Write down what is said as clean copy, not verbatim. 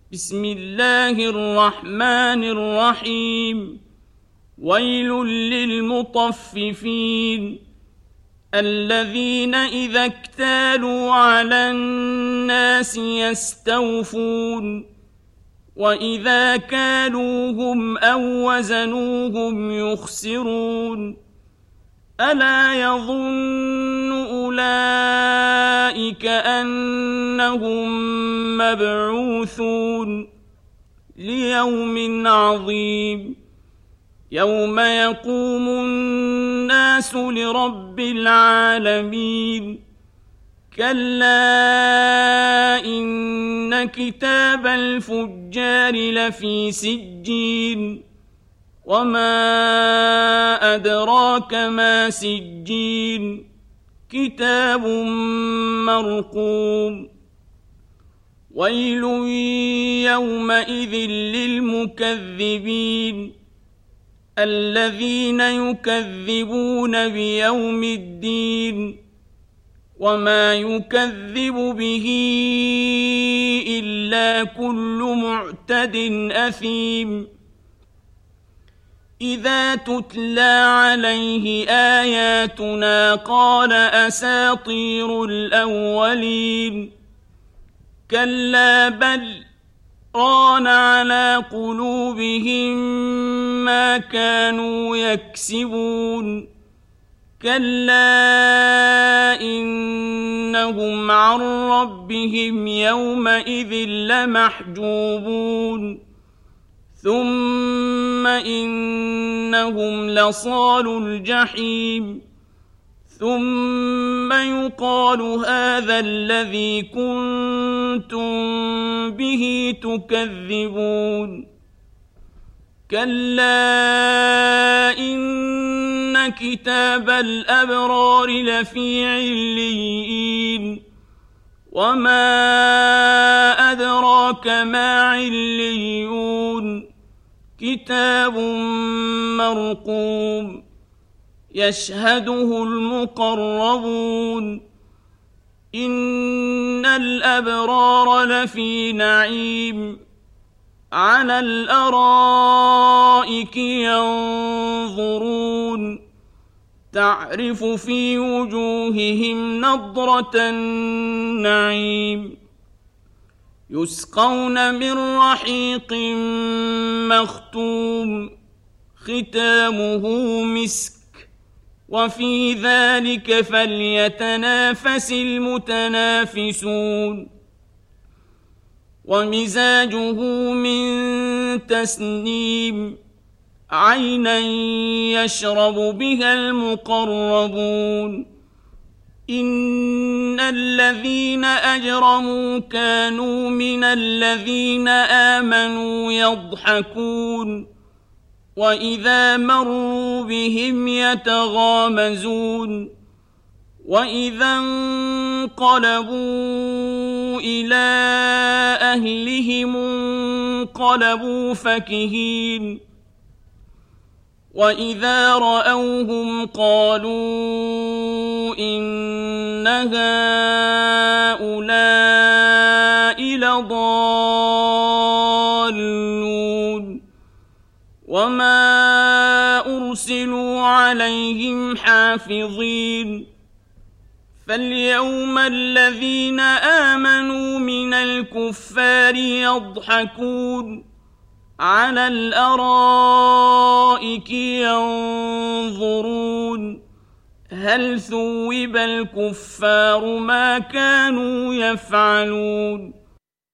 بسم الله الرحمن الرحيم. ويل للمطففين الذين إذا اكتالوا على الناس يستوفون وإذا كالوهم أو وزنوهم يخسرون ألا يظن أولئك أنهم مبعوثون ليوم عظيم يوم يقوم الناس لرب العالمين كلا إن كتاب الفجار لفي سجين وما أدراك ما سجين كتاب مرقوم ويل يومئذ للمكذبين الذين يكذبون بيوم الدين وما يكذب به إلا كل معتد أثيم إذا تتلى عليه آياتنا قال أساطير الأولين كلا بل ران على قلوبهم ما كانوا يكسبون كلا إنهم عن ربهم يومئذ لمحجوبون ثم إنهم لصالو الجحيم ثم يقال هذا الذي كنتم به تكذبون كلا إن كتاب الأبرار لفي عليين وما أدراك ما عليون كتاب مرقوم يشهده المقربون إن الأبرار لفي نعيم على الأرائك ينظرون تعرف في وجوههم نضرة النعيم يسقون من رحيق مختوم ختامه مسك وفي ذلك فليتنافس المتنافسون ومزاجه من تسنيم عينا يشرب بها المقربون إن الذين أجرموا كانوا من الذين آمنوا يضحكون وإذا مروا بهم يتغامزون وإذا انقلبوا إلى أهلهم انقلبوا فكهين وإذا رأوهم قالوا إن هؤلاء لضالون وما أرسلوا عليهم حافظين فاليوم الذين آمنوا من الكفار يضحكون على الأرائك ينظرون هل ثوب الكفار ما كانوا يفعلون